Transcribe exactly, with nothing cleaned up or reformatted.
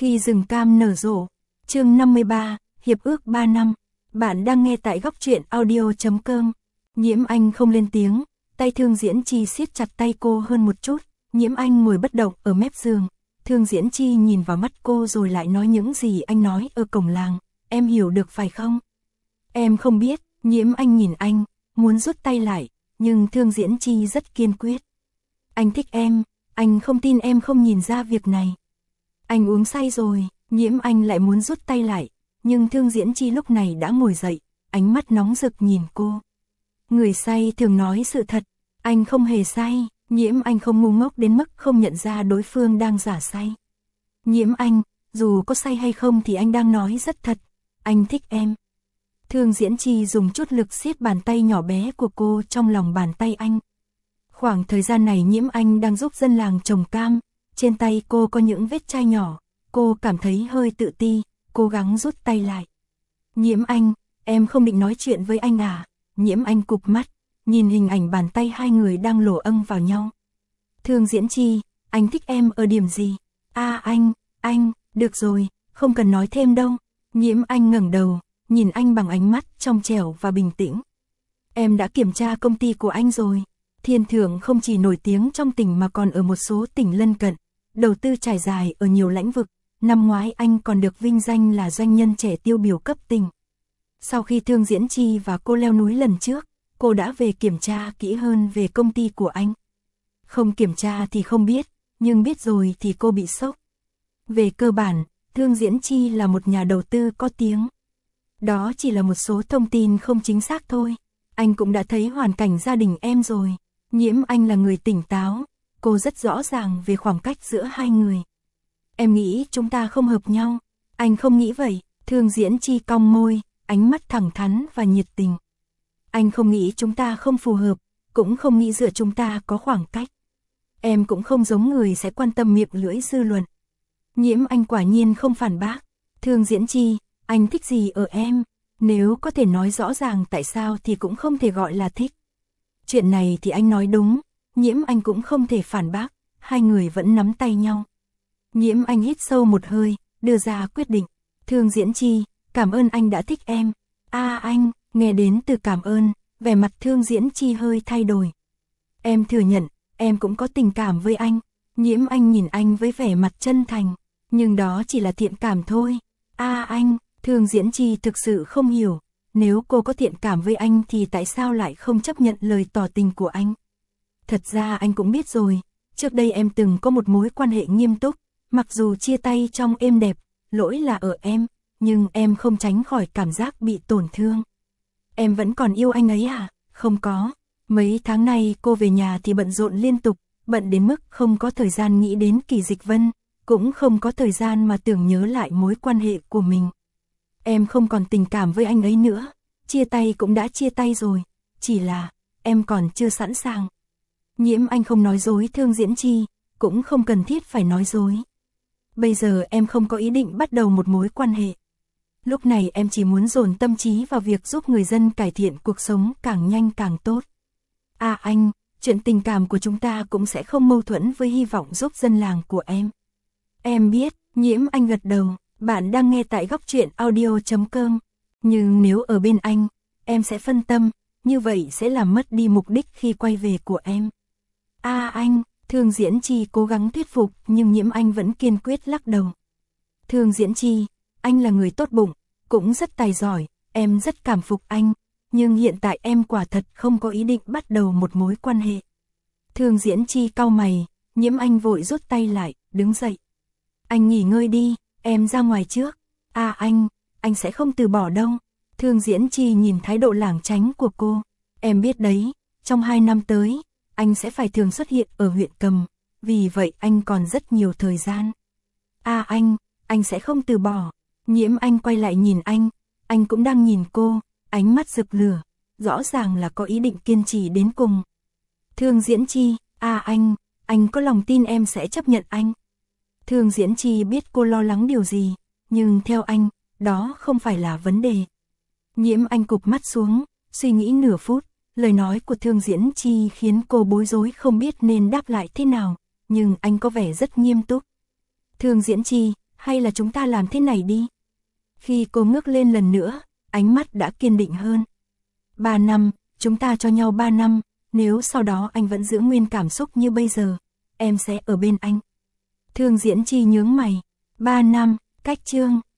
Khi rừng cam nở rộ, chương năm mươi ba, Hiệp ước ba năm. Bạn đang nghe tại góc truyện audio chấm com. Nhiễm Anh không lên tiếng, tay Thương Diễn Chi siết chặt tay cô hơn một chút. Nhiễm Anh ngồi bất động ở mép giường. Thương Diễn Chi nhìn vào mắt cô rồi lại nói những gì anh nói ở cổng làng. Em hiểu được phải không? Em không biết. Nhiễm Anh nhìn anh, muốn rút tay lại, nhưng Thương Diễn Chi rất kiên quyết. Anh thích em, anh không tin em không nhìn ra việc này. Anh uống say rồi. Nhiễm Anh lại muốn rút tay lại, nhưng Thương Diễn Chi lúc này đã ngồi dậy, ánh mắt nóng rực nhìn cô. Người say thường nói sự thật, anh không hề say. Nhiễm Anh không ngu ngốc đến mức không nhận ra đối phương đang giả say. Nhiễm Anh, dù có say hay không thì anh đang nói rất thật, anh thích em. Thương Diễn Chi dùng chút lực siết bàn tay nhỏ bé của cô trong lòng bàn tay anh. Khoảng thời gian này Nhiễm Anh đang giúp dân làng trồng cam, trên tay cô có những vết chai nhỏ, cô cảm thấy hơi tự ti, cố gắng rút tay lại. Nhiễm Anh, em không định nói chuyện với anh à? Nhiễm Anh cụp mắt, nhìn hình ảnh bàn tay hai người đang lổ âng vào nhau. Thương Diễn Chi, anh thích em ở điểm gì? À anh, anh, được rồi, không cần nói thêm đâu. Nhiễm Anh ngẩng đầu, nhìn anh bằng ánh mắt trong trẻo và bình tĩnh. Em đã kiểm tra công ty của anh rồi. Thiên Thượng không chỉ nổi tiếng trong tỉnh mà còn ở một số tỉnh lân cận, đầu tư trải dài ở nhiều lĩnh vực. Năm ngoái anh còn được vinh danh là doanh nhân trẻ tiêu biểu cấp tỉnh. Sau khi Thương Diễn Chi và cô leo núi lần trước, cô đã về kiểm tra kỹ hơn về công ty của anh. Không kiểm tra thì không biết, nhưng biết rồi thì cô bị sốc. Về cơ bản, Thương Diễn Chi là một nhà đầu tư có tiếng. Đó chỉ là một số thông tin không chính xác thôi. Anh cũng đã thấy hoàn cảnh gia đình em rồi. Nhiễm Anh là người tỉnh táo, cô rất rõ ràng về khoảng cách giữa hai người. Em nghĩ chúng ta không hợp nhau. Anh không nghĩ vậy. Thương Diễn Chi cong môi, ánh mắt thẳng thắn và nhiệt tình. Anh không nghĩ chúng ta không phù hợp, cũng không nghĩ giữa chúng ta có khoảng cách. Em cũng không giống người sẽ quan tâm miệng lưỡi dư luận. Nhiễm Anh quả nhiên không phản bác. Thương Diễn Chi, anh thích gì ở em? Nếu có thể nói rõ ràng tại sao thì cũng không thể gọi là thích. Chuyện này thì anh nói đúng. Nhiễm Anh cũng không thể phản bác. Hai người vẫn nắm tay nhau. Nhiễm Anh hít sâu một hơi, đưa ra quyết định. Thương Diễn Chi, cảm ơn anh đã thích em. À anh, nghe đến từ cảm ơn, vẻ mặt Thương Diễn Chi hơi thay đổi. Em thừa nhận, em cũng có tình cảm với anh. Nhiễm Anh nhìn anh với vẻ mặt chân thành, nhưng đó chỉ là thiện cảm thôi. À anh, Thương Diễn Chi thực sự không hiểu, nếu cô có thiện cảm với anh thì tại sao lại không chấp nhận lời tỏ tình của anh? Thật ra anh cũng biết rồi, trước đây em từng có một mối quan hệ nghiêm túc, mặc dù chia tay trong êm đẹp, lỗi là ở em, nhưng em không tránh khỏi cảm giác bị tổn thương. Em vẫn còn yêu anh ấy à? Không có. Mấy tháng nay cô về nhà thì bận rộn liên tục, bận đến mức không có thời gian nghĩ đến Kỳ Dịch Vân, cũng không có thời gian mà tưởng nhớ lại mối quan hệ của mình. Em không còn tình cảm với anh ấy nữa, chia tay cũng đã chia tay rồi, chỉ là em còn chưa sẵn sàng. Nhiễm Anh không nói dối Thương Diễn Chi, cũng không cần thiết phải nói dối. Bây giờ em không có ý định bắt đầu một mối quan hệ. Lúc này em chỉ muốn dồn tâm trí vào việc giúp người dân cải thiện cuộc sống càng nhanh càng tốt. À anh, chuyện tình cảm của chúng ta cũng sẽ không mâu thuẫn với hy vọng giúp dân làng của em. Em biết. Nhiễm Anh gật đầu. Bạn đang nghe tại góc truyện audio chấm com. Nhưng nếu ở bên anh, em sẽ phân tâm, như vậy sẽ làm mất đi mục đích khi quay về của em. À anh, Thương Diễn Chi cố gắng thuyết phục nhưng Nhiễm Anh vẫn kiên quyết lắc đầu. Thương Diễn Chi, anh là người tốt bụng, cũng rất tài giỏi, em rất cảm phục anh, nhưng hiện tại em quả thật không có ý định bắt đầu một mối quan hệ. Thương Diễn Chi cau mày, Nhiễm Anh vội rút tay lại, đứng dậy. Anh nghỉ ngơi đi, em ra ngoài trước. À anh, anh sẽ không từ bỏ đâu. Thương Diễn Chi nhìn thái độ lảng tránh của cô. Em biết đấy, trong hai năm tới, anh sẽ phải thường xuất hiện ở huyện Cầm, vì vậy anh còn rất nhiều thời gian. À anh, anh sẽ không từ bỏ. Nhiễm Anh quay lại nhìn anh, anh cũng đang nhìn cô, ánh mắt rực lửa, rõ ràng là có ý định kiên trì đến cùng. Thương Diễn Chi, à anh, anh có lòng tin em sẽ chấp nhận anh. Thương Diễn Chi biết cô lo lắng điều gì, nhưng theo anh, đó không phải là vấn đề. Nhiễm Anh cụp mắt xuống, suy nghĩ nửa phút, lời nói của Thương Diễn Chi khiến cô bối rối không biết nên đáp lại thế nào, nhưng anh có vẻ rất nghiêm túc. Thương Diễn Chi, hay là chúng ta làm thế này đi. Khi cô ngước lên lần nữa, ánh mắt đã kiên định hơn. Ba năm, chúng ta cho nhau ba năm, nếu sau đó anh vẫn giữ nguyên cảm xúc như bây giờ, em sẽ ở bên anh. Thương Diễn Chi nhướng mày. Ba năm, cách chương.